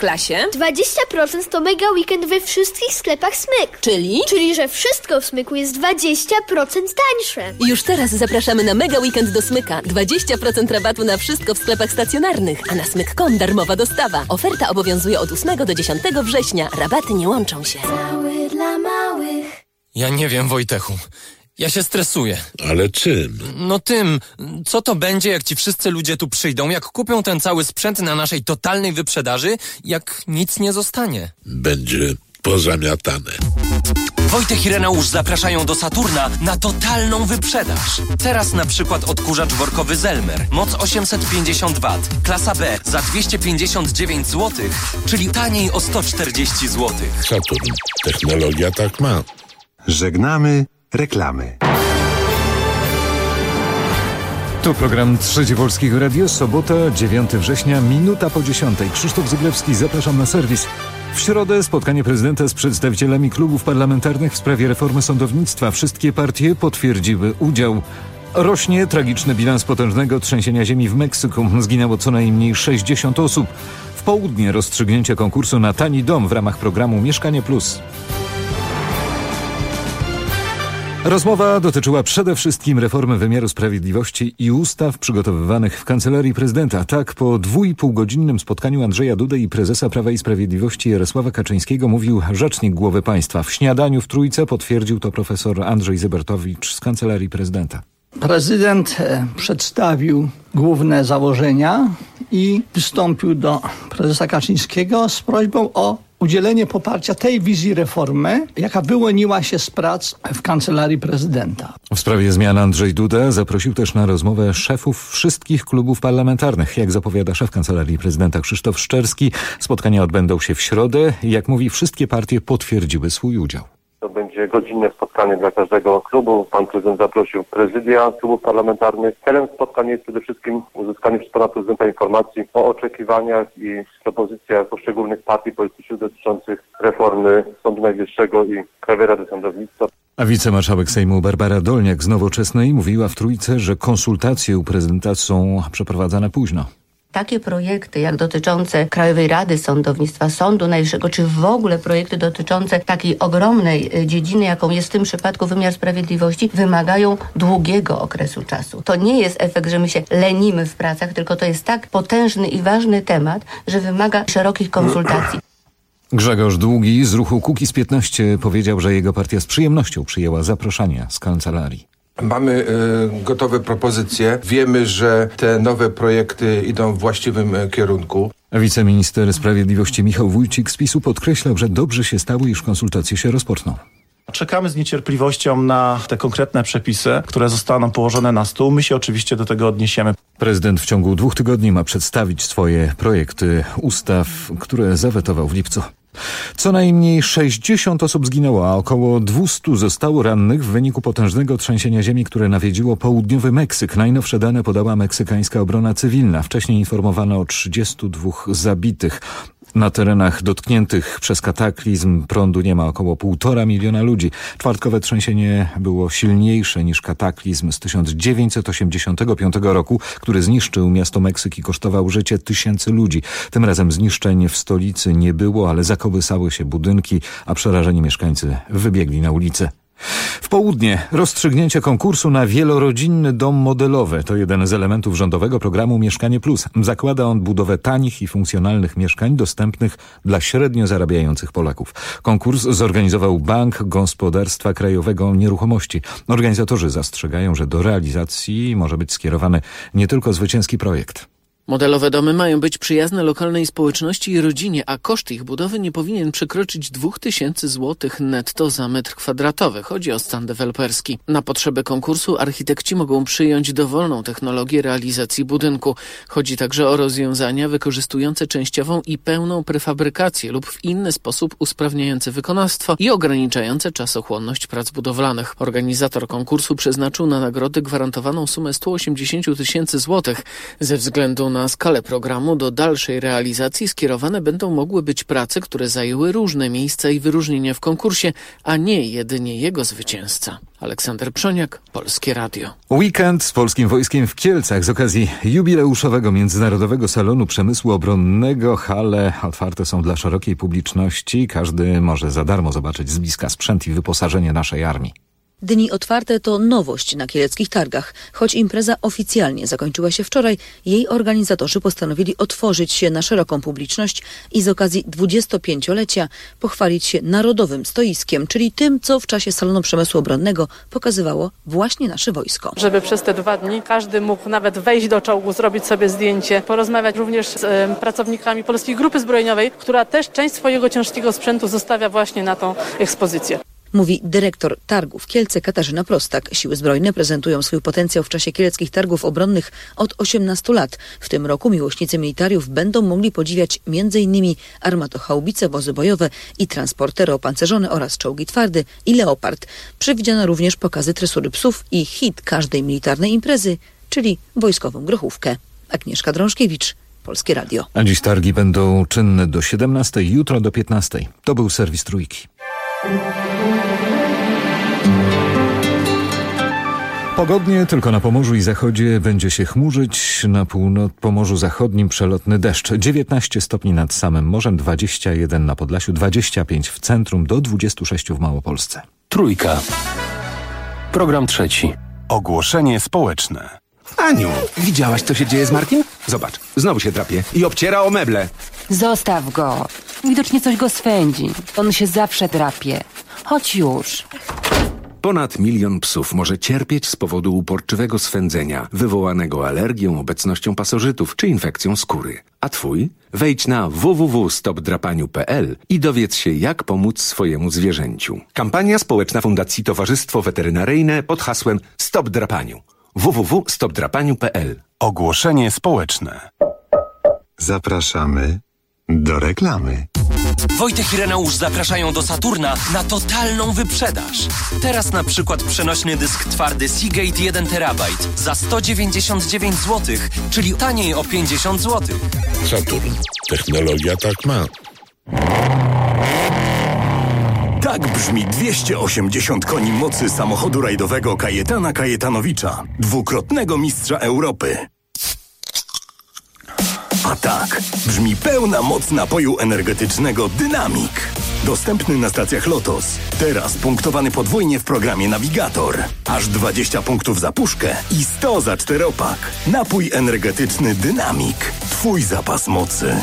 klasie? 20% to mega weekend we wszystkich sklepach Smyk. Czyli, że wszystko w Smyku jest 20% tańsze. Już teraz zapraszamy na mega weekend do Smyka. 20% rabatu na wszystko w sklepach stacjonarnych, a na smyk.com darmowa dostawa. Oferta obowiązuje od 8 do 10 września. Rabaty nie łączą się. Mały dla małych. Ja nie wiem, Wojtechu. Ja się stresuję. Ale czym? No tym, co to będzie, jak ci wszyscy ludzie tu przyjdą, jak kupią ten cały sprzęt na naszej totalnej wyprzedaży, jak nic nie zostanie. Będzie pozamiatane. Wojtek i Reneusz zapraszają do Saturna na totalną wyprzedaż. Teraz na przykład odkurzacz workowy Zelmer, moc 850 W, klasa B za 259 zł, czyli taniej o 140 zł. Saturn. Technologia tak ma. Żegnamy reklamy. Tu program Trzecie Polskiego Radio, sobota, 9 września, minuta po 10. Krzysztof Zyglewski, zapraszam na serwis. W środę spotkanie prezydenta z przedstawicielami klubów parlamentarnych w sprawie reformy sądownictwa. Wszystkie partie potwierdziły udział. Rośnie tragiczny bilans potężnego trzęsienia ziemi w Meksyku. Zginęło co najmniej 60 osób. W południe rozstrzygnięcie konkursu na tani dom w ramach programu Mieszkanie Plus. Rozmowa dotyczyła przede wszystkim reformy wymiaru sprawiedliwości i ustaw przygotowywanych w Kancelarii Prezydenta. Tak, po 2,5-godzinnym spotkaniu Andrzeja Dudy i prezesa Prawa i Sprawiedliwości Jarosława Kaczyńskiego mówił rzecznik głowy państwa. W śniadaniu w Trójce potwierdził to profesor Andrzej Zybertowicz z Kancelarii Prezydenta. Prezydent przedstawił główne założenia i wystąpił do prezesa Kaczyńskiego z prośbą o udzielenie poparcia tej wizji reformy, jaka wyłoniła się z prac w Kancelarii Prezydenta. W sprawie zmian Andrzej Duda zaprosił też na rozmowę szefów wszystkich klubów parlamentarnych. Jak zapowiada szef Kancelarii Prezydenta Krzysztof Szczerski, spotkania odbędą się w środę. Jak mówi, wszystkie partie potwierdziły swój udział. To będzie godzinne spotkanie dla każdego klubu. Pan prezydent zaprosił prezydia klubów parlamentarnych. Celem spotkania jest przede wszystkim uzyskanie przez pana prezydenta informacji o oczekiwaniach i propozycjach poszczególnych partii politycznych dotyczących reformy Sądu Najwyższego i Krajowej Rady Sądownictwa. A wicemarszałek Sejmu Barbara Dolniak z Nowoczesnej mówiła w Trójce, że konsultacje u prezydenta są przeprowadzane późno. Takie projekty jak dotyczące Krajowej Rady Sądownictwa, Sądu Najwyższego, czy w ogóle projekty dotyczące takiej ogromnej dziedziny, jaką jest w tym przypadku wymiar sprawiedliwości, wymagają długiego okresu czasu. To nie jest efekt, że my się lenimy w pracach, tylko to jest tak potężny i ważny temat, że wymaga szerokich konsultacji. Grzegorz Długi z ruchu Kukiz15 powiedział, że jego partia z przyjemnością przyjęła zaproszenia z kancelarii. Mamy gotowe propozycje. Wiemy, że te nowe projekty idą w właściwym kierunku. Wiceminister Sprawiedliwości Michał Wójcik z PiS-u podkreślał, że dobrze się stało, iż konsultacje się rozpoczną. Czekamy z niecierpliwością na te konkretne przepisy, które zostaną położone na stół. My się oczywiście do tego odniesiemy. Prezydent w ciągu 2 tygodni ma przedstawić swoje projekty ustaw, które zawetował w lipcu. Co najmniej 60 osób zginęło, a około 200 zostało rannych w wyniku potężnego trzęsienia ziemi, które nawiedziło południowy Meksyk. Najnowsze dane podała meksykańska obrona cywilna. Wcześniej informowano o 32 zabitych. Na terenach dotkniętych przez kataklizm prądu nie ma około 1,5 miliona ludzi. Czwartkowe trzęsienie było silniejsze niż kataklizm z 1985 roku, który zniszczył miasto Meksyk i kosztował życie tysięcy ludzi. Tym razem zniszczeń w stolicy nie było, ale zakołysały się budynki, a przerażeni mieszkańcy wybiegli na ulicę. W południe rozstrzygnięcie konkursu na wielorodzinny dom modelowy to jeden z elementów rządowego programu Mieszkanie Plus. Zakłada on budowę tanich i funkcjonalnych mieszkań dostępnych dla średnio zarabiających Polaków. Konkurs zorganizował Bank Gospodarstwa Krajowego Nieruchomości. Organizatorzy zastrzegają, że do realizacji może być skierowany nie tylko zwycięski projekt. Modelowe domy mają być przyjazne lokalnej społeczności i rodzinie, a koszt ich budowy nie powinien przekroczyć 2000 zł netto za metr kwadratowy. Chodzi o stan deweloperski. Na potrzeby konkursu architekci mogą przyjąć dowolną technologię realizacji budynku. Chodzi także o rozwiązania wykorzystujące częściową i pełną prefabrykację lub w inny sposób usprawniające wykonawstwo i ograniczające czasochłonność prac budowlanych. Organizator konkursu przeznaczył na nagrody gwarantowaną sumę 180 000 złotych. Ze względu na na skalę programu do dalszej realizacji skierowane będą mogły być prace, które zajęły różne miejsca i wyróżnienia w konkursie, a nie jedynie jego zwycięzca. Aleksander Przoniak, Polskie Radio. Weekend z Polskim Wojskiem w Kielcach z okazji jubileuszowego Międzynarodowego Salonu Przemysłu Obronnego. Hale otwarte są dla szerokiej publiczności. Każdy może za darmo zobaczyć z bliska sprzęt i wyposażenie naszej armii. Dni otwarte to nowość na kieleckich targach. Choć impreza oficjalnie zakończyła się wczoraj, jej organizatorzy postanowili otworzyć się na szeroką publiczność i z okazji 25-lecia pochwalić się narodowym stoiskiem, czyli tym, co w czasie Salonu Przemysłu Obronnego pokazywało właśnie nasze wojsko. Żeby przez te 2 dni każdy mógł nawet wejść do czołgu, zrobić sobie zdjęcie, porozmawiać również z pracownikami Polskiej Grupy Zbrojeniowej, która też część swojego ciężkiego sprzętu zostawia właśnie na tą ekspozycję. Mówi dyrektor targów Kielce Katarzyna Prostak. Siły Zbrojne prezentują swój potencjał w czasie kieleckich targów obronnych od 18 lat. W tym roku miłośnicy militariów będą mogli podziwiać m.in. armatochaubice, wozy bojowe i transportery opancerzone oraz czołgi twardy i Leopard. Przewidziano również pokazy tresury psów i hit każdej militarnej imprezy, czyli wojskową grochówkę. Agnieszka Drążkiewicz, Polskie Radio. A dziś targi będą czynne do 17, jutro do 15. To był serwis Trójki. Pogodnie, tylko na Pomorzu i Zachodzie będzie się chmurzyć. Na Pomorzu Zachodnim przelotny deszcz. 19 stopni nad samym morzem, 21 na Podlasiu, 25 w centrum, do 26 w Małopolsce. Trójka. Program trzeci. Ogłoszenie społeczne. Aniu, widziałaś, co się dzieje z Markiem? Zobacz, znowu się drapie i obciera o meble. Zostaw go. Widocznie coś go swędzi. On się zawsze drapie. Chodź już. Ponad 1 milion psów może cierpieć z powodu uporczywego swędzenia, wywołanego alergią, obecnością pasożytów czy infekcją skóry. A twój? Wejdź na www.stopdrapaniu.pl i dowiedz się, jak pomóc swojemu zwierzęciu. Kampania społeczna Fundacji Towarzystwo Weterynaryjne pod hasłem Stop Drapaniu. www.stopdrapaniu.pl. Ogłoszenie społeczne. Zapraszamy do reklamy. Wojtek i Reneusz zapraszają do Saturna na totalną wyprzedaż. Teraz na przykład przenośny dysk twardy Seagate 1 TB za 199 zł, czyli taniej o 50 zł. Saturn. Technologia tak ma. Tak brzmi 280 koni mocy samochodu rajdowego Kajetana Kajetanowicza, dwukrotnego mistrza Europy. A tak brzmi pełna moc napoju energetycznego Dynamik. Dostępny na stacjach Lotos. Teraz punktowany podwójnie w programie Navigator. Aż 20 punktów za puszkę i 100 za 4-pak. Napój energetyczny Dynamik. Twój zapas mocy.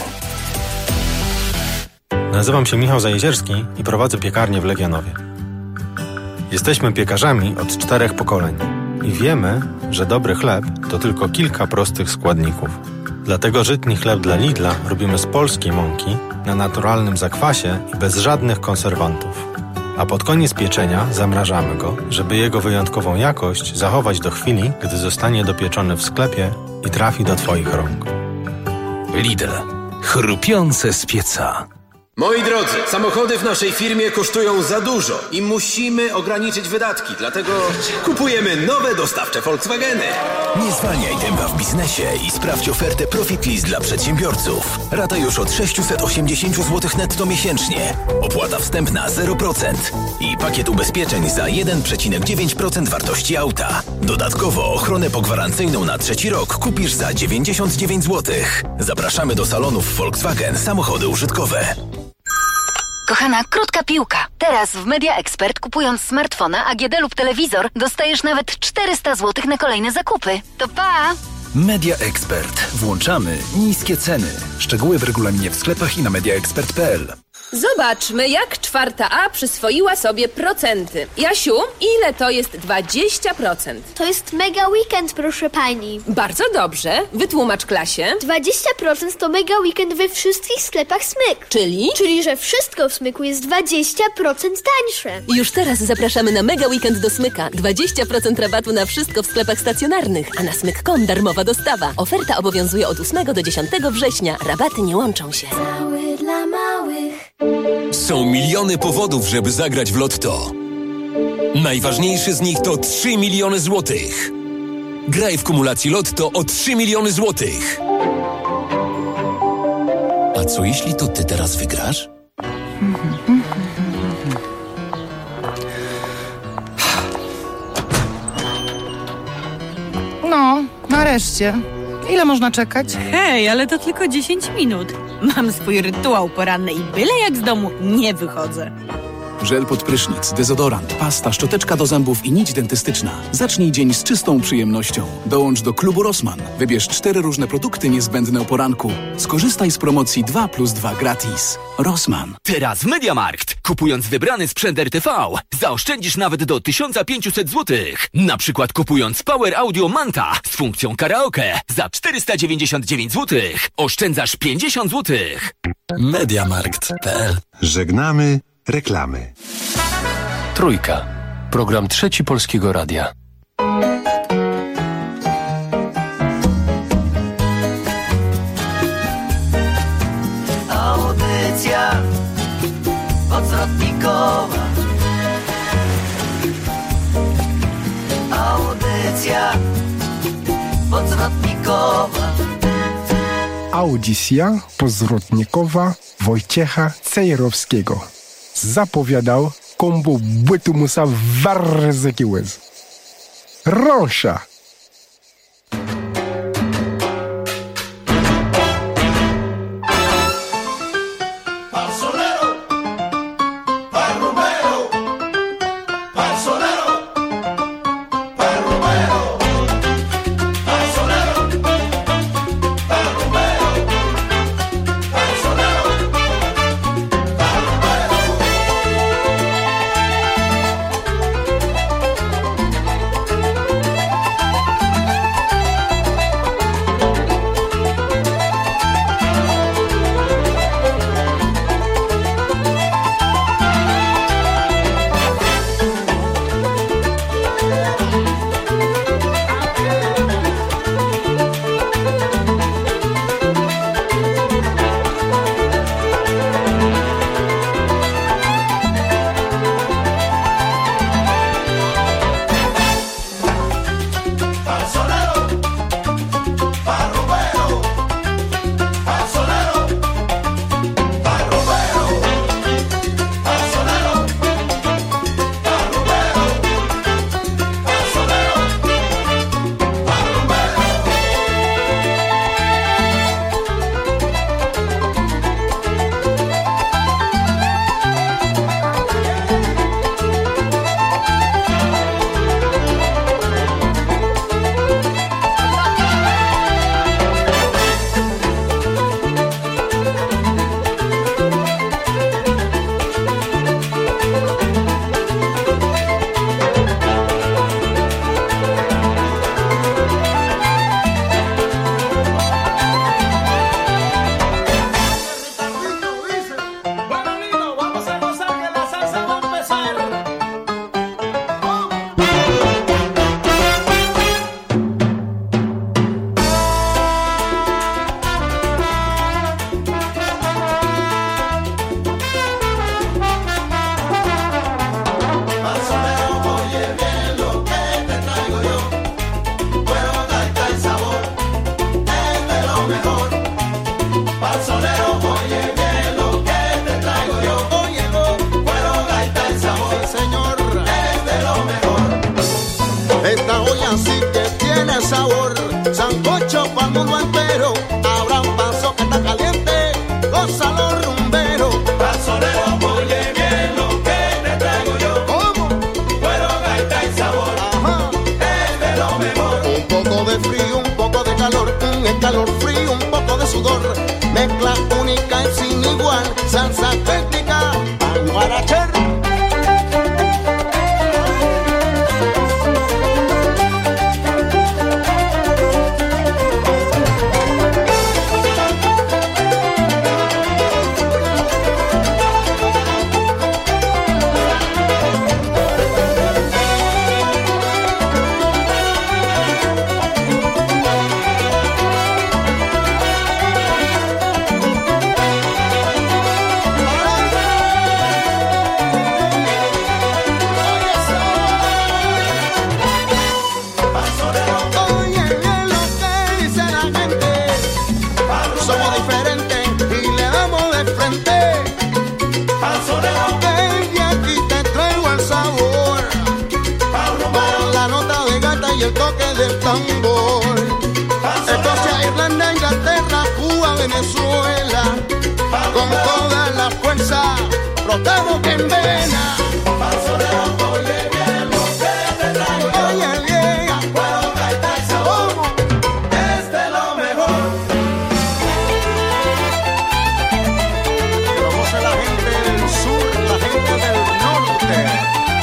Nazywam się Michał Zajezierski i prowadzę piekarnię w Legionowie. Jesteśmy piekarzami od 4 pokoleń i wiemy, że dobry chleb to tylko kilka prostych składników. Dlatego żytni chleb dla Lidla robimy z polskiej mąki, na naturalnym zakwasie i bez żadnych konserwantów. A pod koniec pieczenia zamrażamy go, żeby jego wyjątkową jakość zachować do chwili, gdy zostanie dopieczony w sklepie i trafi do Twoich rąk. Lidl. Chrupiące z pieca. Moi drodzy, samochody w naszej firmie kosztują za dużo i musimy ograniczyć wydatki, dlatego kupujemy nowe dostawcze Volkswageny. Nie zwalniaj tempa w biznesie i sprawdź ofertę Profit List dla przedsiębiorców. Rata już od 680 zł netto miesięcznie. Opłata wstępna 0% i pakiet ubezpieczeń za 1,9% wartości auta. Dodatkowo ochronę pogwarancyjną na 3. rok kupisz za 99 zł. Zapraszamy do salonów Volkswagen Samochody Użytkowe. Kochana, krótka piłka. Teraz w Media Expert, kupując smartfona, AGD lub telewizor, dostajesz nawet 400 zł na kolejne zakupy. To pa! Media Expert. Włączamy niskie ceny. Szczegóły w regulaminie w sklepach i na mediaexpert.pl. Zobaczmy, jak 4A przyswoiła sobie procenty. Jasiu, ile to jest 20%? To jest mega weekend, proszę pani. Bardzo dobrze. Wytłumacz klasie. 20% to mega weekend we wszystkich sklepach Smyk. Czyli? Czyli, że wszystko w Smyku jest 20% tańsze. Już teraz zapraszamy na mega weekend do Smyka. 20% rabatu na wszystko w sklepach stacjonarnych, a na smyk.com darmowa dostawa. Oferta obowiązuje od 8 do 10 września. Rabaty nie łączą się. Mały dla małych. Są miliony powodów, żeby zagrać w Lotto. Najważniejszy z nich to 3 miliony złotych. Graj w kumulacji Lotto o 3 miliony złotych. co jeśli to ty teraz wygrasz? No, nareszcie. Ile można czekać? Hej, ale to tylko 10 minut. Mam swój rytuał poranny i byle jak z domu nie wychodzę. Żel pod prysznic, dezodorant, pasta, szczoteczka do zębów i nić dentystyczna. Zacznij dzień z czystą przyjemnością. Dołącz do klubu Rossmann. Wybierz 4 różne produkty niezbędne o poranku. Skorzystaj z promocji 2+2 gratis. Rossmann. Teraz MediaMarkt. Kupując wybrany sprzęt RTV, zaoszczędzisz nawet do 1500 zł. Na przykład kupując Power Audio Manta z funkcją karaoke za 499 zł. Oszczędzasz 50 zł. Mediamarkt.pl. Żegnamy reklamy. Trójka. Program Trzeci Polskiego Radia. Audycja odwrotnikowa. Audycja odwrotnikowa. Audycja pozwrotnikowa Wojciecha Cejrowskiego. Zapowiadał kombo bytu musa warzyki łez. Rąsza! tambor. Escocia, Irlanda, Inglaterra, Cuba, Venezuela, con toda la fuerza, brotamos que en vena. Paso de ojo, oye bien lo que te traigo. Oye bien, puedo traerte el sabor, es de lo mejor. Conoce la gente del sur, la gente del norte.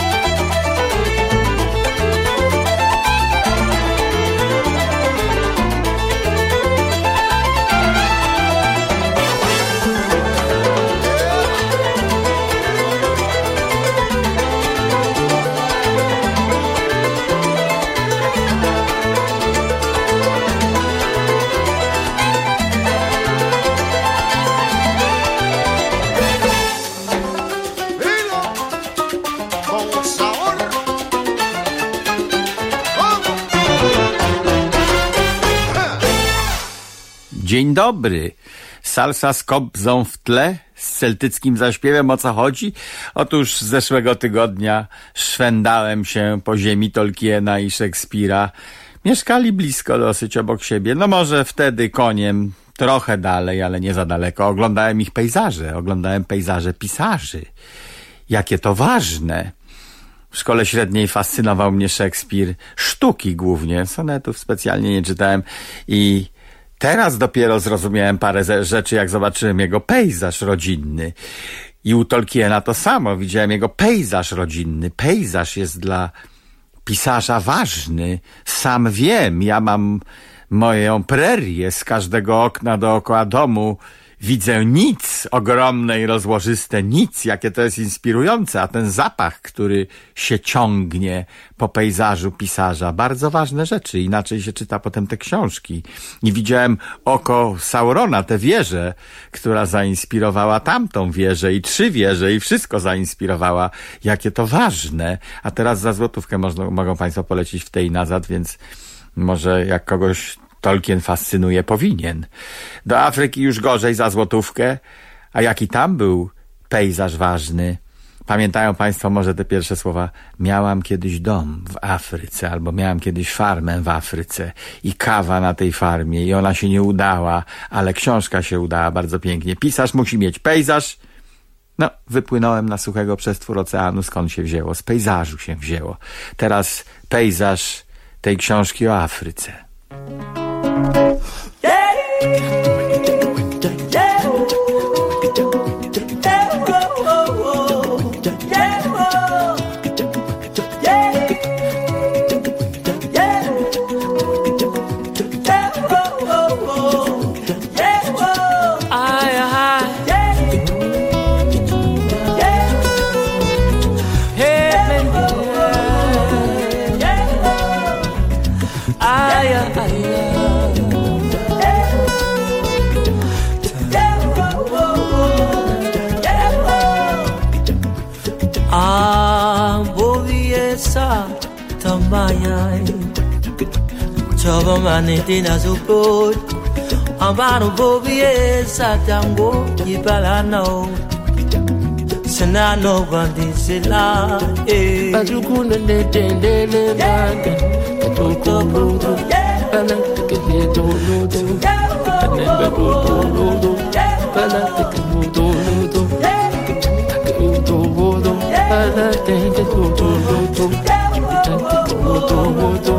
Dzień dobry. Salsa z kobzą w tle, z celtyckim zaśpiewem. O co chodzi? Otóż z zeszłego tygodnia szwendałem się po ziemi Tolkiena i Szekspira. Mieszkali blisko dosyć obok siebie. No może wtedy koniem trochę dalej, ale nie za daleko. Oglądałem ich pejzaże. Oglądałem pejzaże pisarzy. Jakie to ważne. W szkole średniej fascynował mnie Szekspir. Sztuki głównie. Sonetów specjalnie nie czytałem. I teraz dopiero zrozumiałem parę rzeczy, jak zobaczyłem jego pejzaż rodzinny. I u Tolkiena to samo. Widziałem jego pejzaż rodzinny. Pejzaż jest dla pisarza ważny. Sam wiem, ja mam moją prerię z każdego okna dookoła domu. Widzę nic, ogromne i rozłożyste nic, jakie to jest inspirujące, a ten zapach, który się ciągnie po pejzażu pisarza, bardzo ważne rzeczy, inaczej się czyta potem te książki. I widziałem oko Saurona, tę wieżę, która zainspirowała tamtą wieżę i 3 wieże i wszystko zainspirowała, jakie to ważne. A teraz za złotówkę mogą państwo polecić w tej nazad, więc może jak kogoś Tolkien fascynuje, powinien. Do Afryki już gorzej za złotówkę, a jaki tam był pejzaż ważny. Pamiętają państwo może te pierwsze słowa? Miałam kiedyś dom w Afryce, albo miałam kiedyś farmę w Afryce i kawa na tej farmie i ona się nie udała, ale książka się udała bardzo pięknie. Pisarz musi mieć pejzaż. No, wypłynąłem na suchego przestwór oceanu, skąd się wzięło? Z pejzażu się wzięło. Teraz pejzaż tej książki o Afryce. Coba maniti na support Amaro bobie sa tango Ipalano Senano bandi sila Pajukuna de tendele banda Katoko brudo Pala teke heto ludo Panembe brudo ludo Pala teke brudo ludo Take udo ludo Pala teke ludo ludo Take udo ludo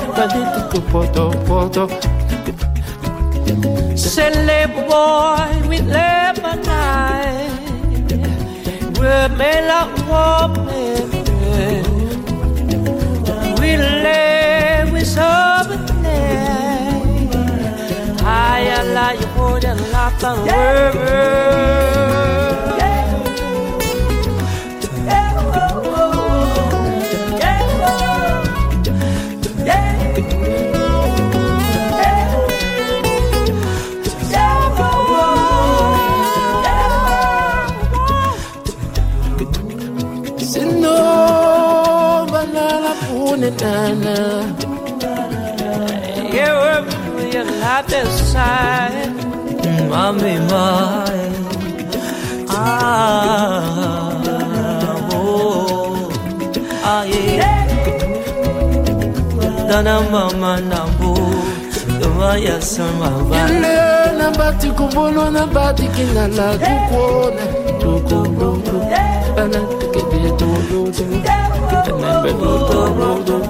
Celebrate boy with Lebanon With me like woman We live with something I like you more than life and world You like this side, mommy, mine. Oh, yeah. Dana mama nambu Dovaya sama Ile na bati kubono na bati kinala Tukuone Tukuone Bana tikede tukuone Kitane bedu tukuone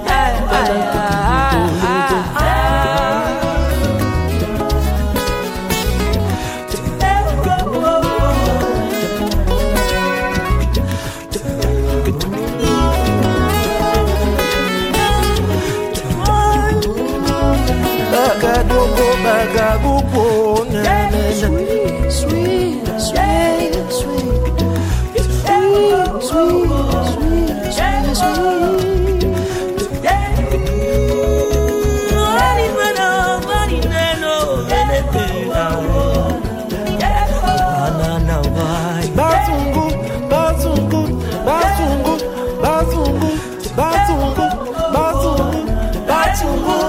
Bagagupo na na sweet, sweet, sweet, sweet, sweet, sweet, sweet, sweet. Bazungu, bazungu, bazungu, bazungu, bazungu, bazungu, bazungu.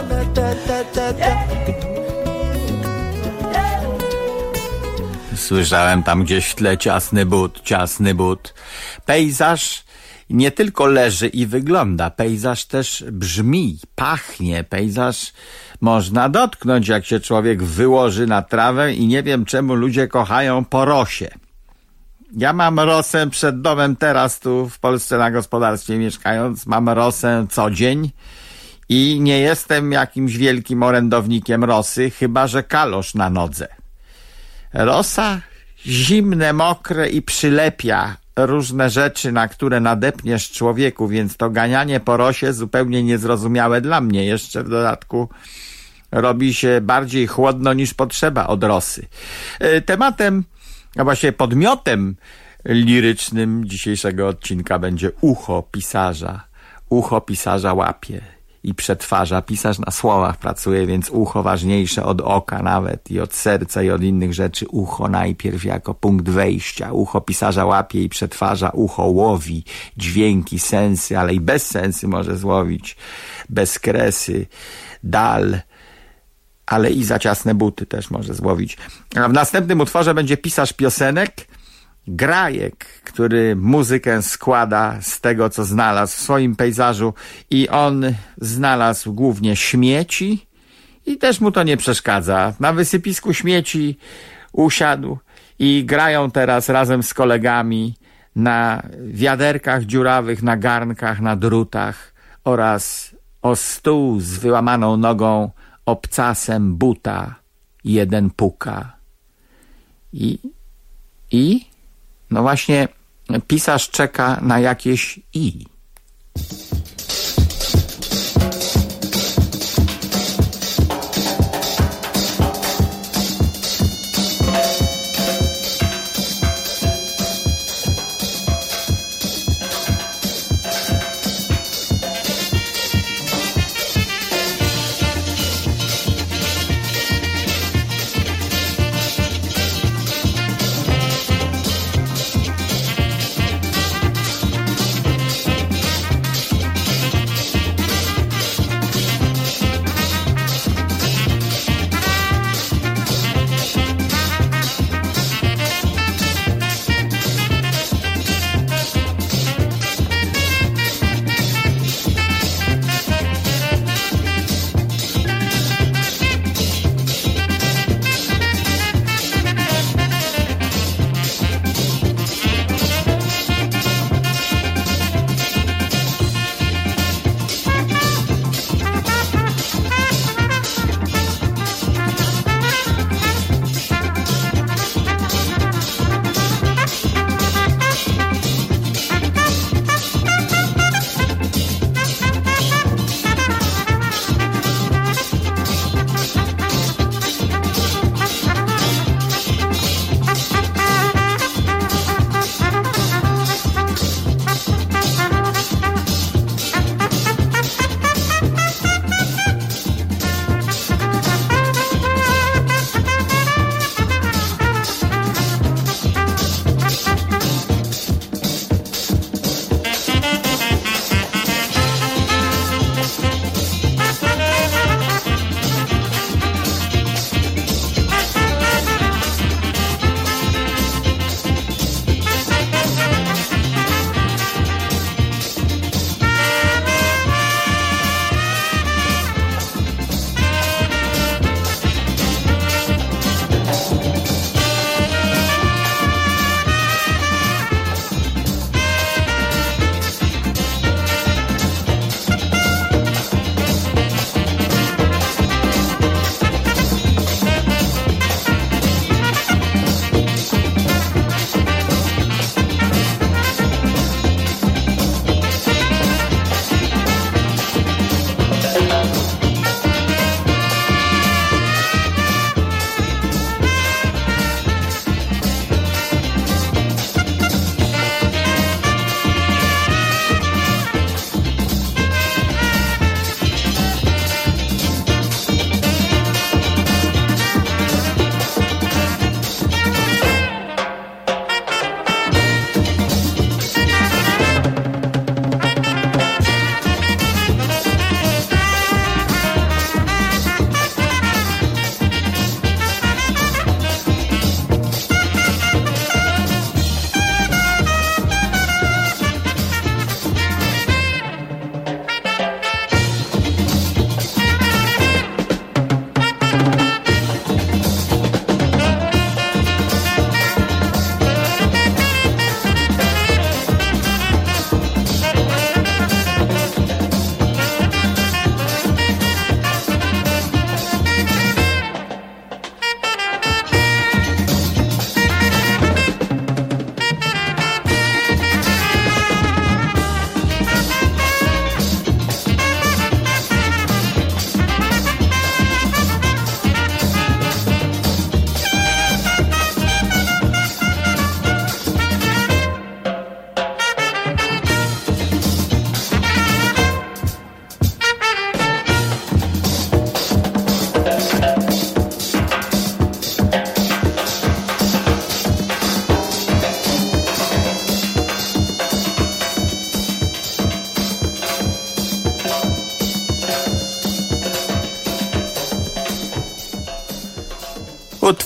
Słyszałem tam gdzieś w tle ciasny but. Pejzaż nie tylko leży i wygląda, pejzaż też brzmi, pachnie. Pejzaż można dotknąć, jak się człowiek wyłoży na trawę i nie wiem, czemu ludzie kochają po rosie. Ja mam rosę przed domem teraz, tu w Polsce na gospodarstwie mieszkając, mam rosę co dzień i nie jestem jakimś wielkim orędownikiem rosy, chyba że kalosz na nodze. Rosa zimne, mokre i przylepia różne rzeczy, na które nadepniesz człowieku, więc to ganianie po rosie zupełnie niezrozumiałe dla mnie. Jeszcze w dodatku robi się bardziej chłodno niż potrzeba od rosy. Tematem, a właściwie podmiotem lirycznym dzisiejszego odcinka będzie ucho pisarza. Ucho pisarza łapie i przetwarza. Pisarz na słowach pracuje, więc ucho ważniejsze od oka nawet i od serca i od innych rzeczy. Ucho najpierw jako punkt wejścia. Ucho pisarza łapie i przetwarza. Ucho łowi dźwięki, sensy, ale i bez sensy może złowić. Bezkresy, dal, ale i za ciasne buty też może złowić. A w następnym utworze będzie pisarz piosenek, Grajek, który muzykę składa z tego, co znalazł w swoim pejzażu i on znalazł głównie śmieci i też mu to nie przeszkadza. Na wysypisku śmieci usiadł i grają teraz razem z kolegami na wiaderkach dziurawych, na garnkach, na drutach oraz o stół z wyłamaną nogą obcasem buta jeden puka. I no właśnie, pisarz czeka na jakieś i.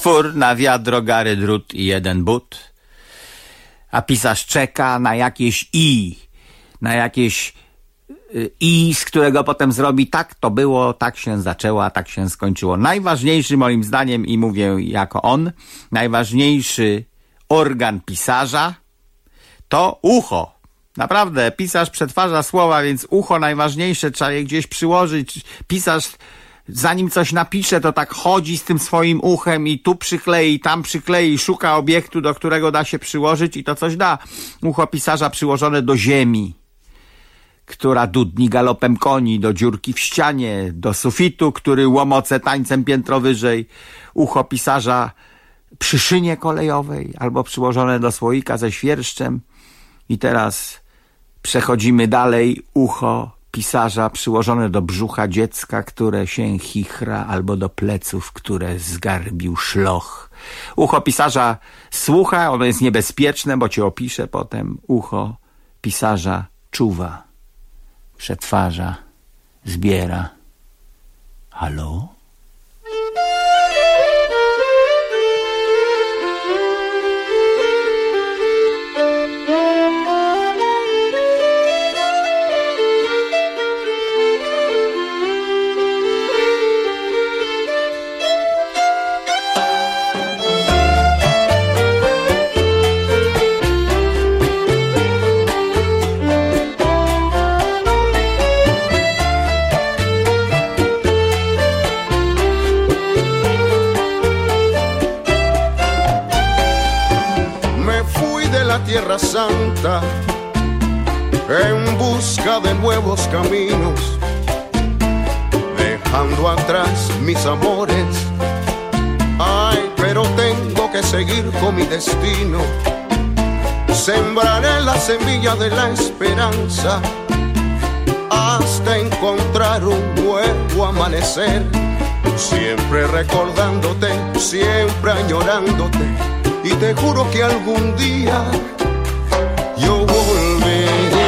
Stwór na wiadro, gary, drut i jeden but. A pisarz czeka na jakieś z którego potem zrobi tak to było, tak się zaczęło, a tak się skończyło. Najważniejszy moim zdaniem, i mówię jako on, najważniejszy organ pisarza to ucho. Naprawdę, pisarz przetwarza słowa, więc ucho najważniejsze, trzeba je gdzieś przyłożyć. Pisarz, zanim coś napisze, to tak chodzi z tym swoim uchem i tu przyklei, tam przyklei, szuka obiektu, do którego da się przyłożyć i to coś da. Ucho pisarza przyłożone do ziemi, która dudni galopem koni, do dziurki w ścianie, do sufitu, który łomoce tańcem piętro wyżej. Ucho pisarza przy szynie kolejowej albo przyłożone do słoika ze świerszczem. I teraz przechodzimy dalej. Ucho pisarza przyłożone do brzucha dziecka, które się chichra, albo do pleców, które zgarbił szloch. Ucho pisarza słucha, ono jest niebezpieczne, bo cię opisze potem. Ucho pisarza czuwa, przetwarza, zbiera. Halo? Tierra Santa en busca de nuevos caminos, dejando atrás mis amores. Ay, pero tengo que seguir con mi destino. Sembraré la semilla de la esperanza hasta encontrar un nuevo amanecer. Siempre recordándote, siempre añorándote, y te juro que algún día yo volveré.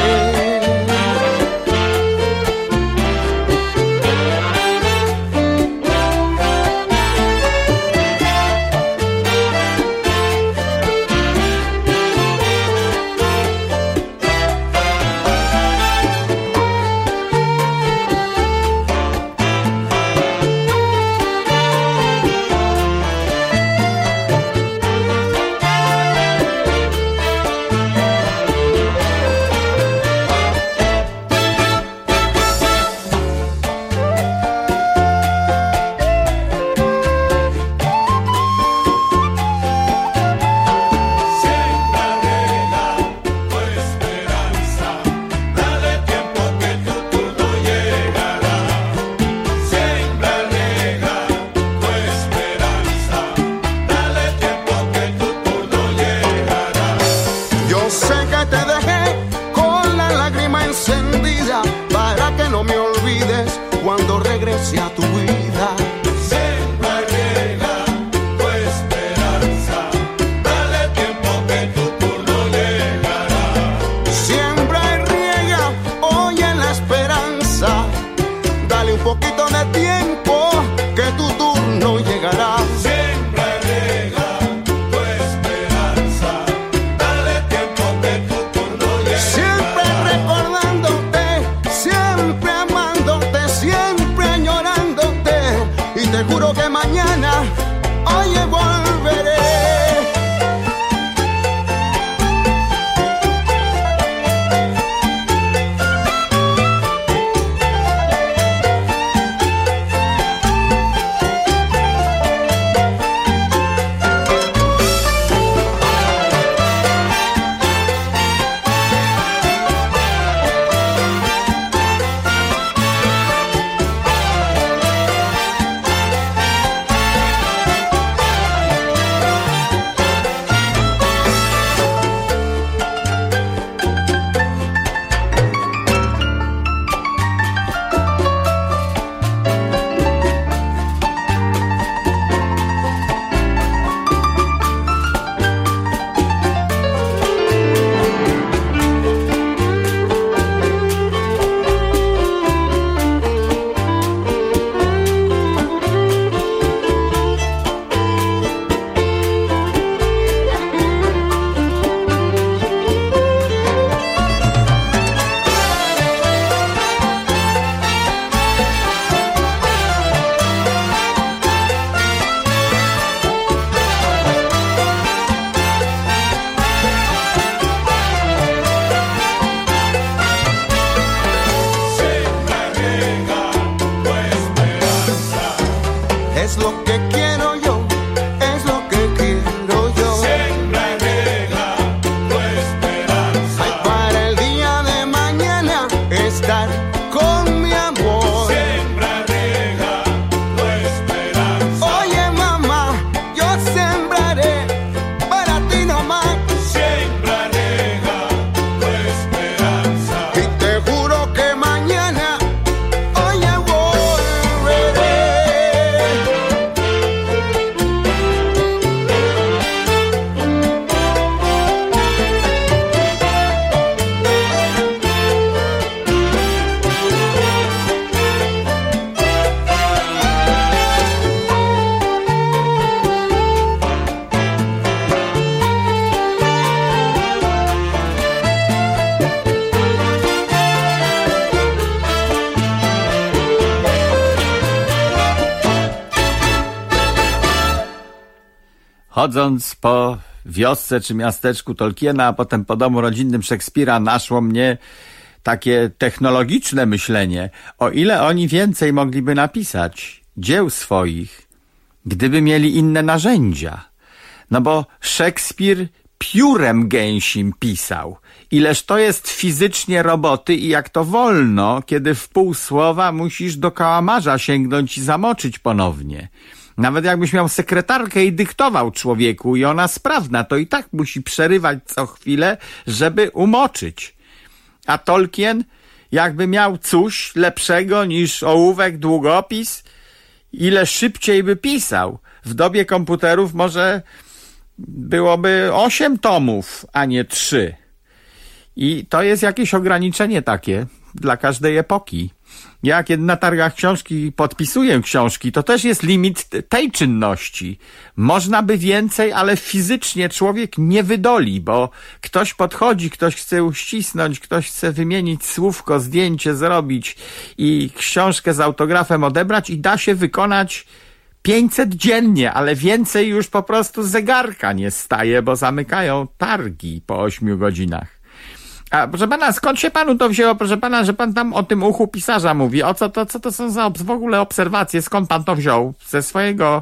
chodząc po wiosce czy miasteczku Tolkiena, a potem po domu rodzinnym Szekspira, naszło mnie takie technologiczne myślenie, o ile oni więcej mogliby napisać dzieł swoich, gdyby mieli inne narzędzia. No bo Szekspir piórem gęsim pisał. Ileż to jest fizycznie roboty i jak to wolno, kiedy w pół słowa musisz do kałamarza sięgnąć i zamoczyć ponownie. Nawet jakbyś miał sekretarkę i dyktował człowieku i ona sprawna, to i tak musi przerywać co chwilę, żeby umoczyć. A Tolkien, jakby miał coś lepszego niż ołówek, długopis, ile szybciej by pisał. W dobie komputerów może byłoby 8 tomów, a nie 3. I to jest jakieś ograniczenie takie dla każdej epoki. Ja kiedy na targach książki podpisuję książki, to też jest limit tej czynności. Można by więcej, ale fizycznie człowiek nie wydoli, bo ktoś podchodzi, ktoś chce uścisnąć, ktoś chce wymienić słówko, zdjęcie zrobić i książkę z autografem odebrać i da się wykonać 500 dziennie, ale więcej już po prostu zegarka nie staje, bo zamykają targi po 8 godzinach. A proszę pana, skąd się panu to wzięło, proszę pana, że pan tam o tym uchu pisarza mówi? Co to są za w ogóle obserwacje? Skąd pan to wziął? Ze swojego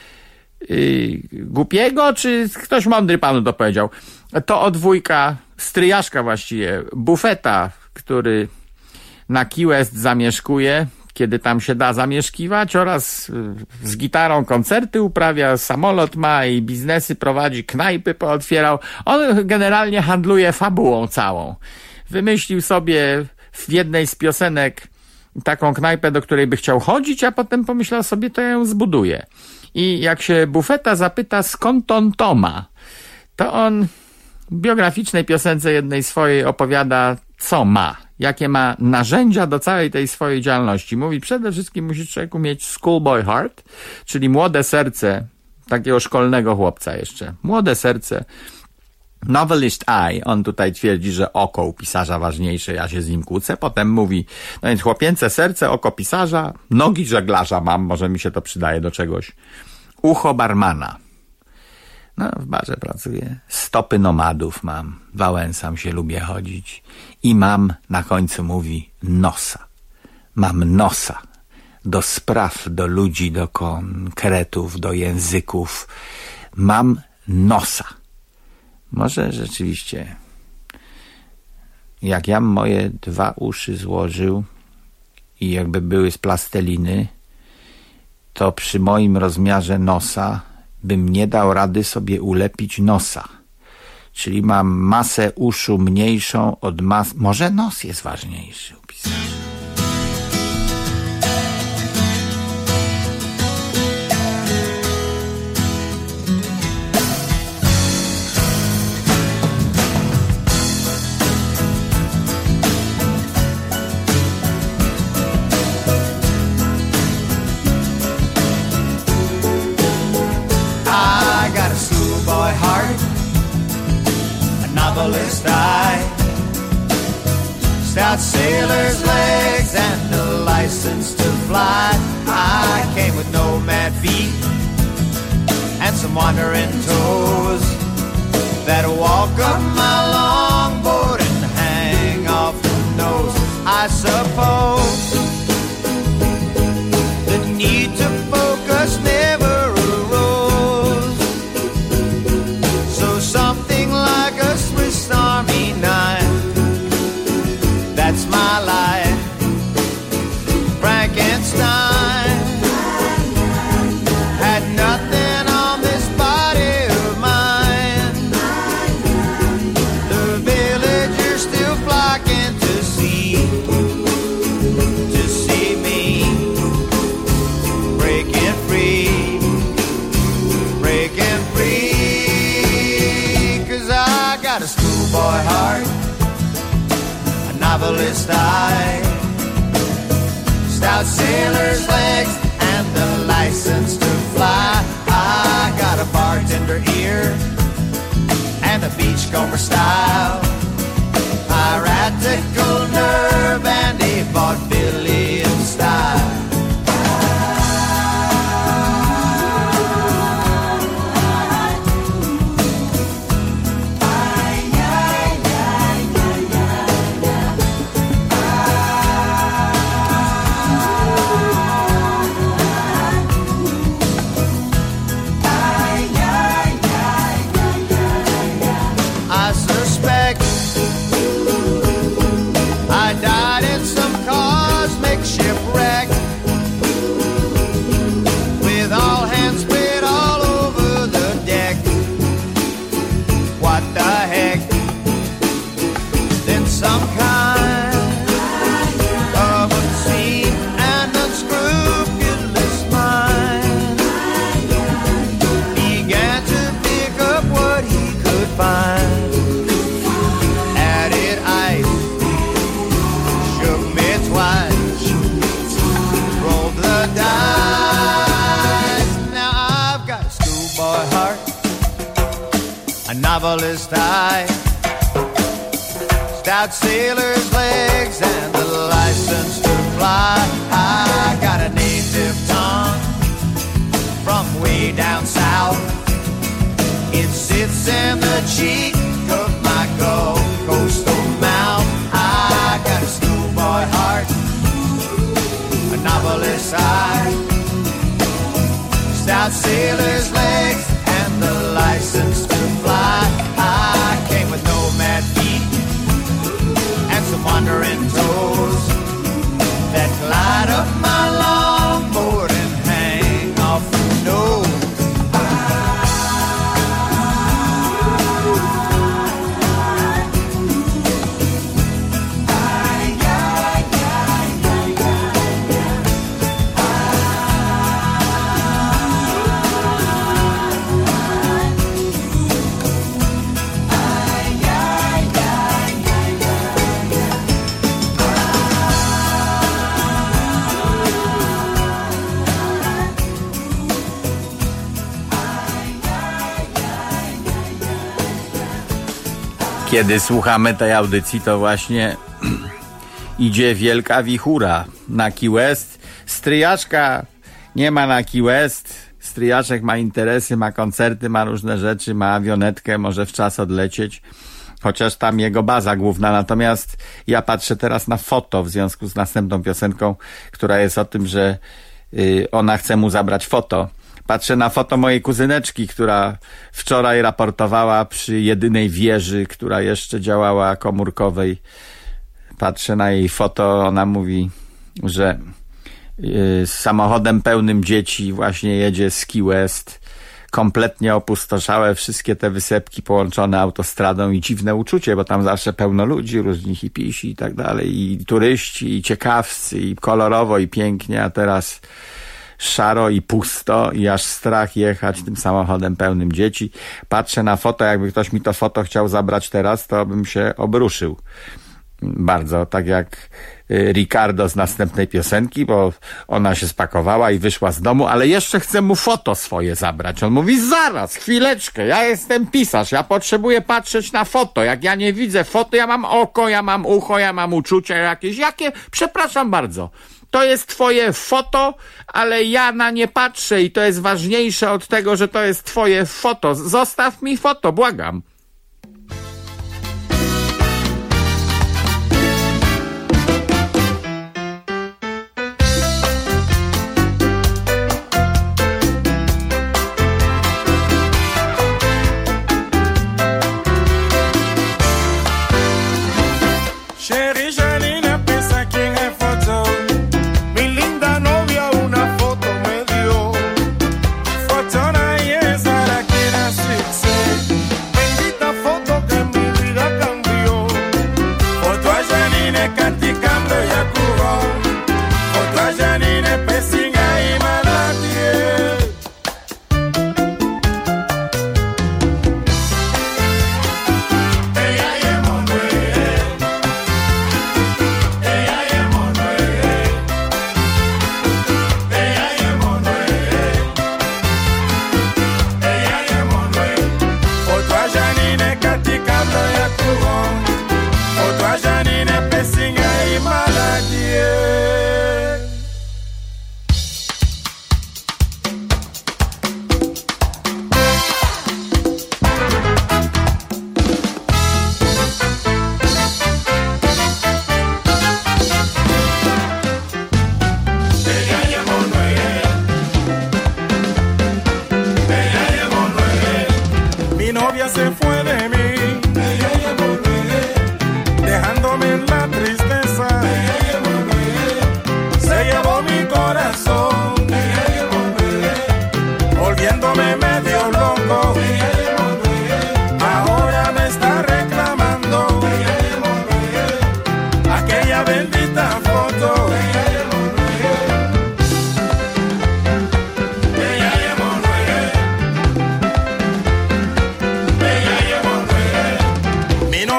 głupiego, czy ktoś mądry panu to powiedział? To od wujka, stryjaszka właściwie, Buffetta, który na Key West zamieszkuje, kiedy tam się da zamieszkiwać, oraz z gitarą koncerty uprawia, samolot ma i biznesy prowadzi, knajpy pootwierał. On generalnie handluje fabułą całą. Wymyślił sobie w jednej z piosenek taką knajpę, do której by chciał chodzić, a potem pomyślał sobie, to ja ją zbuduję. I jak się Buffetta zapyta, skąd on to ma, to on w biograficznej piosence jednej swojej opowiada, co ma. Jakie ma narzędzia do całej tej swojej działalności. Mówi, przede wszystkim musi człowiek mieć schoolboy heart, czyli młode serce takiego szkolnego chłopca jeszcze. Młode serce. Novelist eye. On tutaj twierdzi, że oko u pisarza ważniejsze, ja się z nim kłócę. Potem mówi, no więc chłopięce serce, oko pisarza, nogi żeglarza mam, może mi się to przydaje do czegoś. Ucho barmana. No, w barze pracuję. Stopy nomadów mam. Wałęsam się, lubię chodzić. I mam, na końcu mówi, nosa. Mam nosa. Do spraw, do ludzi, do konkretów, do języków. Mam nosa. Może rzeczywiście, jak ja moje 2 uszy złożył i jakby były z plasteliny, to przy moim rozmiarze nosa bym nie dał rady sobie ulepić nosa. Czyli mam masę uszu mniejszą od może nos jest ważniejszy u pisarza. Novelist eye, stout sailor's legs and a license to fly. I came with nomad feet and some wandering toes that walk up my longboard and hang off the nose. I suppose the need to focus never arose, so something like a Swiss Army knife, that's my life. Frankenstein had nothing on this body of mine. The villagers still flocking to see me breaking free, breaking free. 'Cause I got a schoolboy heart, a novelist eye, stout sailor's legs and the license to fly. I got a bartender ear and a beachcomber style, piratical nerve and a vaudevillian style. I died in some cosmic shipwreck with all hands spread all over the deck. What the heck? Then some kind of obscene and unscrupulous mind began to pick up what he could find. Added ice, shook me twice, rolled the dice. Now I've got a schoolboy heart, a novelist eye, stout sailor's legs, and the license to fly. I got a native tongue from way down south. It sits in the cheek of my Gulf Coastal mouth. I got a schoolboy heart, a novelist's eye, stout sailor's legs, and the license to fly. I came with nomad feet and some wandering toes that glide up my longboard and hang off the nose. Kiedy słuchamy tej audycji, to właśnie idzie wielka wichura na Key West. Stryjaczka nie ma na Key West. Stryjaczek ma interesy, ma koncerty, ma różne rzeczy, ma awionetkę, może w czas odlecieć. Chociaż tam jego baza główna. Natomiast ja patrzę teraz na foto w związku z następną piosenką, która jest o tym, że ona chce mu zabrać foto. Patrzę na foto mojej kuzyneczki, która wczoraj raportowała przy jedynej wieży, która jeszcze działała, komórkowej. Patrzę na jej foto, ona mówi, że z samochodem pełnym dzieci właśnie jedzie z Key West. Kompletnie opustoszałe wszystkie te wysepki połączone autostradą i dziwne uczucie, bo tam zawsze pełno ludzi, różni hipisi i tak dalej, i turyści, i ciekawscy, i kolorowo, i pięknie, a teraz szaro i pusto i aż strach jechać tym samochodem pełnym dzieci. Patrzę na foto, jakby ktoś mi to foto chciał zabrać teraz, to bym się obruszył bardzo, tak jak Ricardo z następnej piosenki, bo ona się spakowała i wyszła z domu, ale jeszcze chcę mu foto swoje zabrać. On mówi, zaraz, chwileczkę, ja jestem pisarz, ja potrzebuję patrzeć na foto. Jak ja nie widzę foto, ja mam oko, ja mam ucho, ja mam uczucia jakieś. Jakie? Przepraszam bardzo. To jest twoje foto, ale ja na nie patrzę i to jest ważniejsze od tego, że to jest twoje foto. Zostaw mi foto, błagam. Janine, Katika, Bloya, Kuron. Otoa Janine, Pessinga,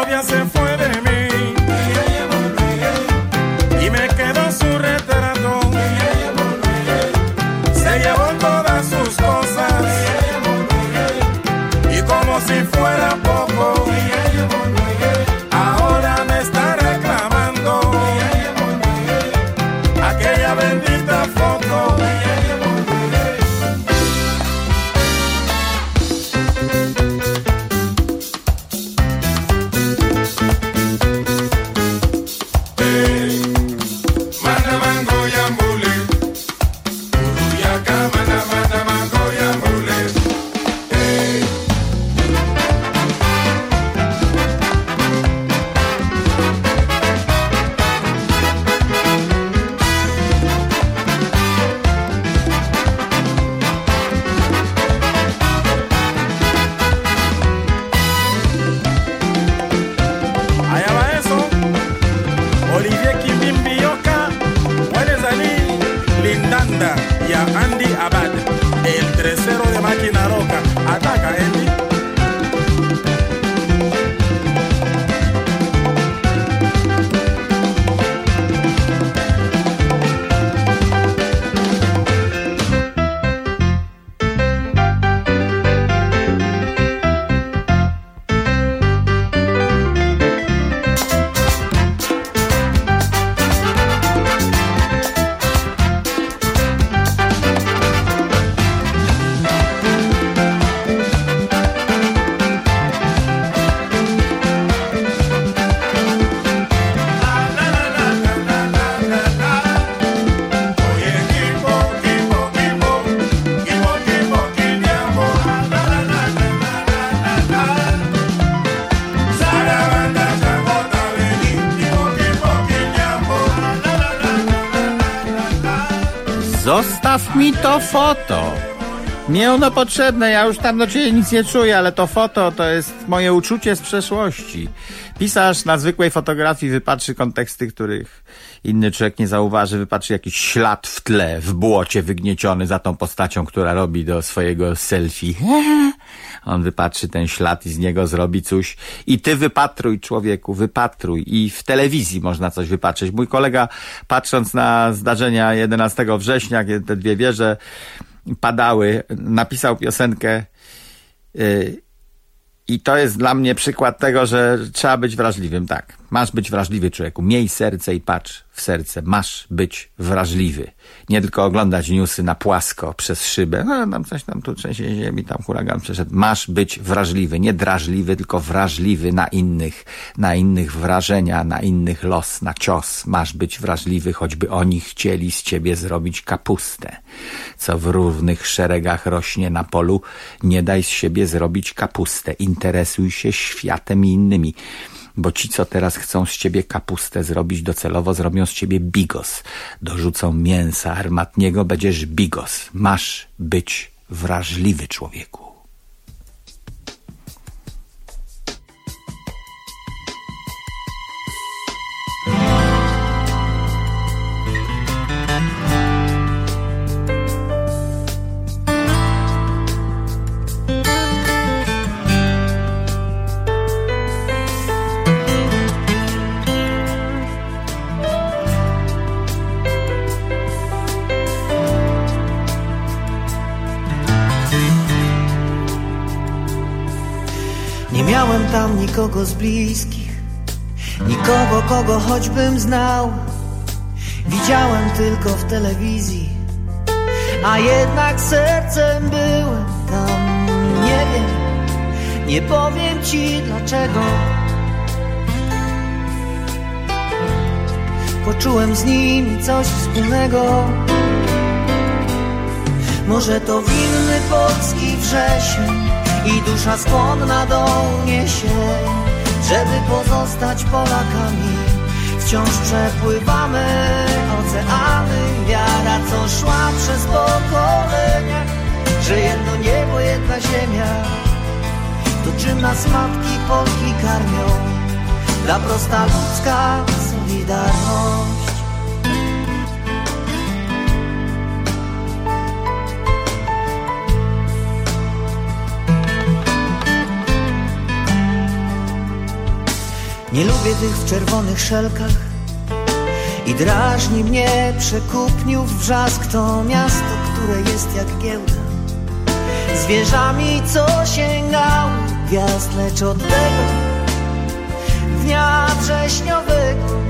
novia se fue de mí y me quedó su retrato. Se llevó todas sus cosas y como si fuera poco, ahora me está reclamando aquella bendita foto. Y a Andy Abad, el tercero de Máquina Roca. Ataca, Andy. Zostaw mi to foto. Nie ono potrzebne, ja już tam do ciebie nic nie czuję, ale to foto to jest moje uczucie z przeszłości. Pisarz na zwykłej fotografii wypatrzy konteksty, których inny człowiek nie zauważy, wypatrzy jakiś ślad w tle, w błocie wygnieciony za tą postacią, która robi do swojego selfie. On wypatrzy ten ślad i z niego zrobi coś. I ty wypatruj, człowieku, wypatruj. I w telewizji można coś wypatrzeć. Mój kolega, patrząc na zdarzenia 11 września, kiedy te dwie wieże padały, napisał piosenkę i to jest dla mnie przykład tego, że trzeba być wrażliwym. Tak, masz być wrażliwy, człowieku. Miej serce i patrz w serce. Masz być wrażliwy. Nie tylko oglądać newsy na płasko przez szybę. No, tam coś tam, tu trzęsie ziemi, tam huragan przeszedł. Masz być wrażliwy. Nie drażliwy, tylko wrażliwy na innych wrażenia, na innych los, na cios. Masz być wrażliwy, choćby oni chcieli z ciebie zrobić kapustę. Co w równych szeregach rośnie na polu, nie daj z siebie zrobić kapustę. Interesuj się światem i innymi. Bo ci, co teraz chcą z ciebie kapustę zrobić, docelowo zrobią z ciebie bigos. Dorzucą mięsa armatniego, będziesz bigos. Masz być wrażliwy, człowieku. Nie miałem tam nikogo z bliskich, nikogo, kogo choćbym znał. Widziałem tylko w telewizji, a jednak sercem byłem tam. Nie wiem, nie powiem ci dlaczego. Poczułem z nimi coś wspólnego. Może to winny polski wrzesień i dusza skłonna do uniesień. Żeby pozostać Polakami, wciąż przepływamy oceany. Wiara, co szła przez pokolenia, że jedno niebo, jedna ziemia. To czym nas matki Polki karmią, ta prosta ludzka solidarność. Nie lubię tych w czerwonych szelkach i drażni mnie przekupniów wrzask. To miasto, które jest jak giełda, z wieżami, co sięgały gwiazd, lecz od tego dnia wrześniowego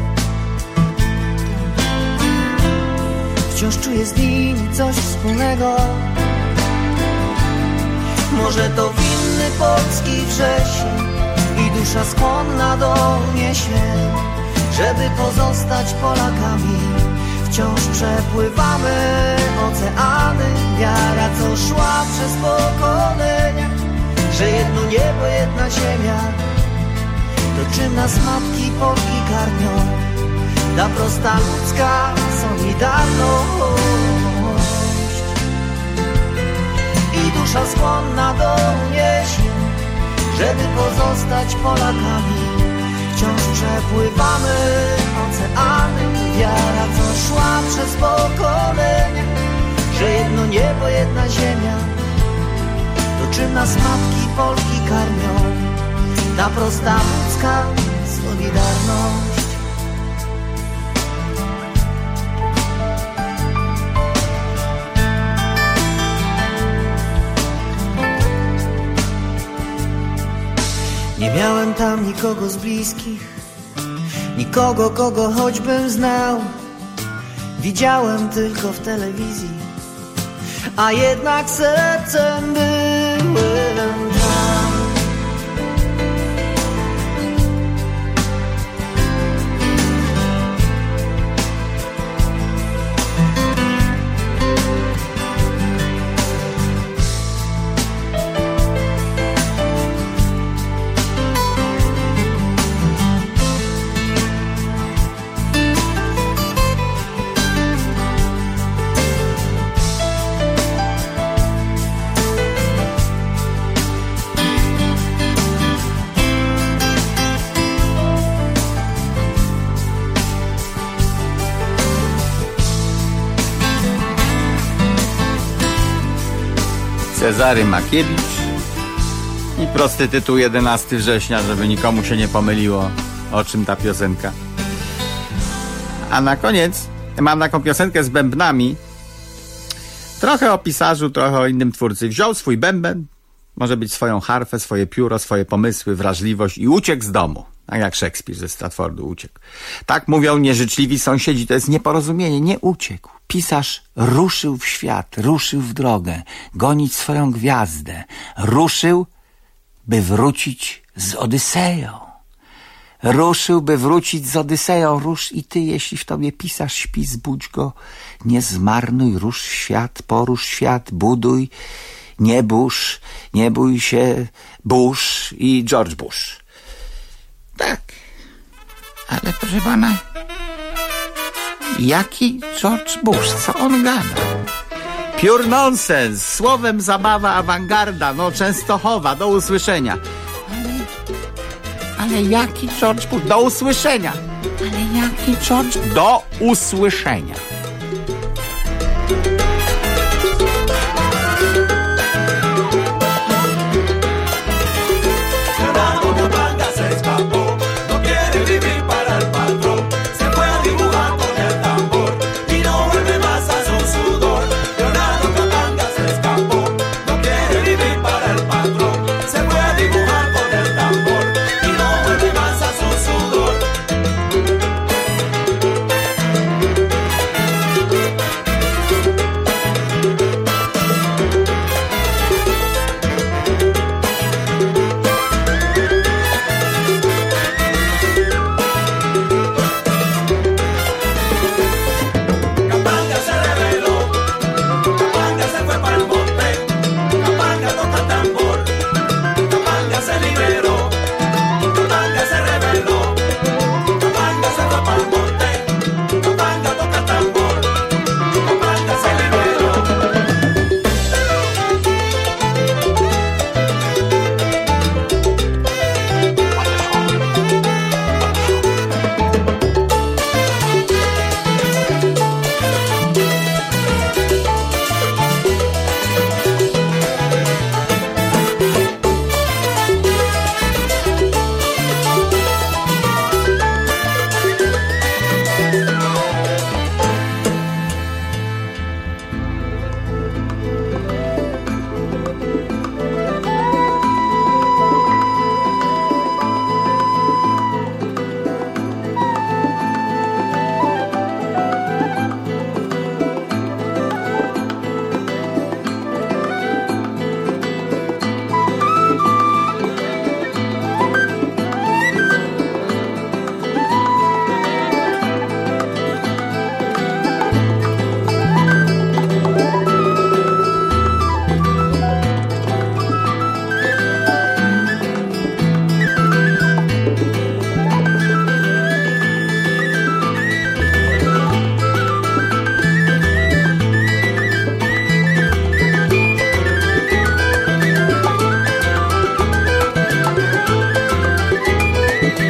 wciąż czuję z nimi coś wspólnego. Może to winny polski wrzesień i dusza skłonna do uniesień. Żeby pozostać Polakami, wciąż przepływamy oceany. Wiara, co szła przez pokolenia, że jedno niebo, jedna ziemia, to czym nas matki Polki karmią, ta prosta ludzka solidarność. I dusza skłonna do uniesień, żeby pozostać Polakami, wciąż przepływamy oceany. Wiara, co szła przez pokolenia, że jedno niebo, jedna ziemia, to czym nas matki Polki karmią, ta prosta ludzka solidarność. Nie miałem tam nikogo z bliskich, nikogo, kogo choćbym znał. Widziałem tylko w telewizji, a jednak sercem byłem tam. Cezary Makiewicz i prosty tytuł 11 września, żeby nikomu się nie pomyliło, o czym ta piosenka. A na koniec mam taką piosenkę z bębnami, trochę o pisarzu, trochę o innym twórcy. Wziął swój bęben, może być swoją harfę, swoje pióro, swoje pomysły, wrażliwość i uciekł z domu. Tak jak Szekspir ze Stratfordu uciekł. Tak mówią nieżyczliwi sąsiedzi, to jest nieporozumienie, nie uciekł. Pisarz ruszył w świat, ruszył w drogę, gonić swoją gwiazdę. Ruszył, by wrócić z Odyseją. Ruszył, by wrócić z Odyseją. Rusz i ty, jeśli w tobie pisarz śpi, zbudź go. Nie zmarnuj, rusz w świat, porusz świat, buduj. Nie burz, nie bój się, Bush i George Bush. Tak, ale proszę pana, jaki George Bush? Co on gada? Pure nonsens, słowem zabawa, awangarda, no Częstochowa, do usłyszenia. Ale jaki George Bush? Do usłyszenia. Ale jaki George? Do usłyszenia.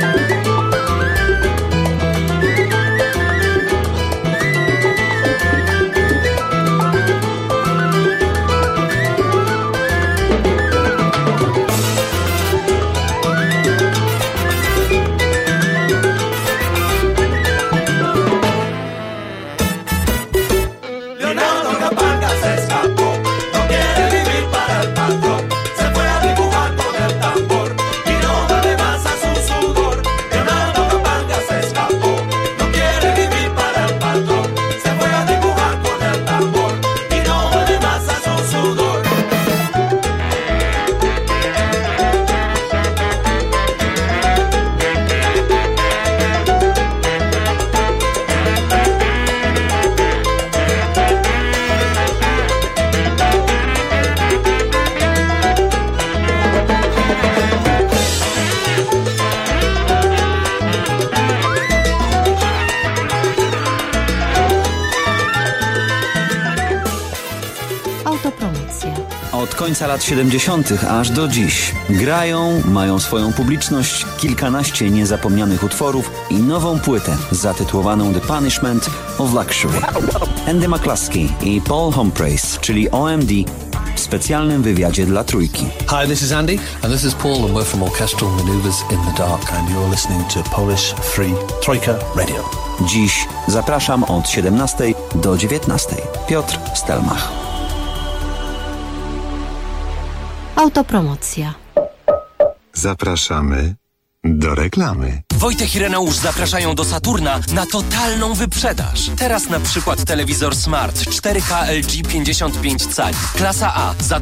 Od końca lat 70. aż do dziś grają, mają swoją publiczność, kilkanaście niezapomnianych utworów i nową płytę zatytułowaną The Punishment of Luxury. Andy McCluskey i Paul Humphreys, czyli OMD, w specjalnym wywiadzie dla Trójki. Hi, this is Andy and this is Paul and we're from Orchestral Maneuvers in the Dark and you're listening to Polish Free Trójka Radio. Dziś zapraszam od 17 do 19. Piotr Stelmach. Autopromocja. Zapraszamy do reklamy. Wojtek i Reneusz zapraszają do Saturna na totalną wyprzedaż. Teraz na przykład telewizor Smart 4K LG 55 cali. Klasa A za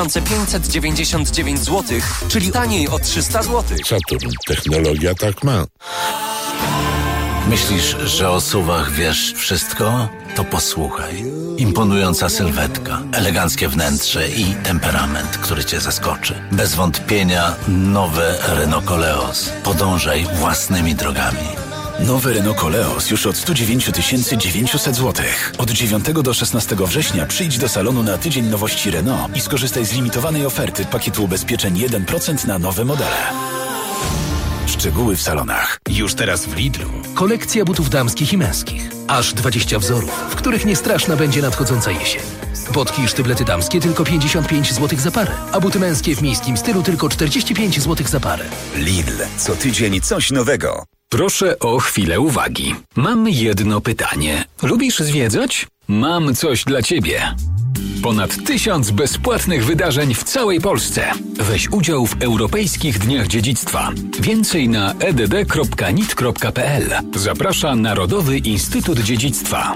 2599 zł, czyli taniej o 300 zł. Saturn. Technologia tak ma. Myślisz, że o SUV-ach wiesz wszystko? To posłuchaj. Imponująca sylwetka, eleganckie wnętrze i temperament, który cię zaskoczy. Bez wątpienia nowe Renault Koleos. Podążaj własnymi drogami. Nowy Renault Koleos już od 109 900 zł. Od 9 do 16 września przyjdź do salonu na tydzień nowości Renault i skorzystaj z limitowanej oferty pakietu ubezpieczeń 1% na nowe modele. Szczegóły w salonach. Już teraz w Lidlu. Kolekcja butów damskich i męskich. Aż 20 wzorów, w których nie straszna będzie nadchodząca jesień. Podki i sztyblety damskie tylko 55 zł za parę, a buty męskie w miejskim stylu tylko 45 zł za parę. Lidl. Co tydzień coś nowego. Proszę o chwilę uwagi. Mam jedno pytanie. Lubisz zwiedzać? Mam coś dla ciebie. Ponad 1000 bezpłatnych wydarzeń w całej Polsce. Weź udział w Europejskich Dniach Dziedzictwa. Więcej na edd.nit.pl. Zaprasza Narodowy Instytut Dziedzictwa.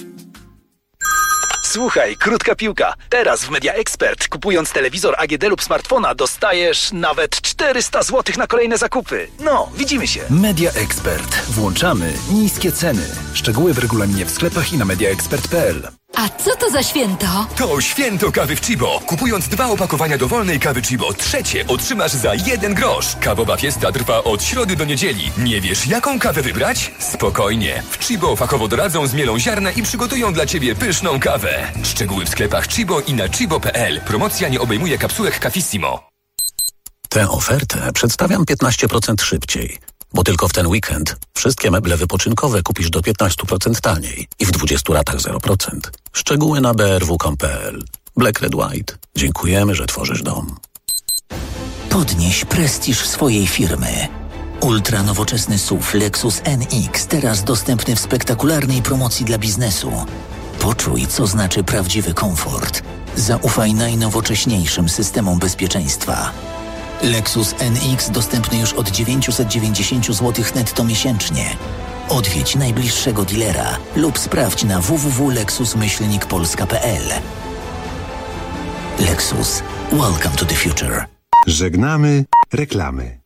Słuchaj, krótka piłka. Teraz w Media Expert, kupując telewizor AGD lub smartfona, dostajesz nawet 400 zł na kolejne zakupy. No, widzimy się. Media Expert. Włączamy niskie ceny. Szczegóły w regulaminie w sklepach i na mediaexpert.pl. A co to za święto? To święto kawy w Chibo. Kupując 2 opakowania dowolnej kawy Chibo, trzecie otrzymasz za 1 grosz. Kawowa fiesta trwa od środy do niedzieli. Nie wiesz, jaką kawę wybrać? Spokojnie. W Chibo fachowo doradzą, zmielą ziarna i przygotują dla ciebie pyszną kawę. Szczegóły w sklepach Chibo i na chibo.pl. Promocja nie obejmuje kapsułek Cafissimo. Tę ofertę przedstawiam 15% szybciej. Bo tylko w ten weekend wszystkie meble wypoczynkowe kupisz do 15% taniej i w 20 ratach 0%. Szczegóły na brw.com.pl. Black Red White. Dziękujemy, że tworzysz dom. Podnieś prestiż swojej firmy. Ultra nowoczesny SUV Lexus NX, teraz dostępny w spektakularnej promocji dla biznesu. Poczuj, co znaczy prawdziwy komfort. Zaufaj najnowocześniejszym systemom bezpieczeństwa. Lexus NX dostępny już od 990 zł netto miesięcznie. Odwiedź najbliższego dealera lub sprawdź na www.lexus-polska.pl. Lexus. Welcome to the future. Żegnamy reklamy.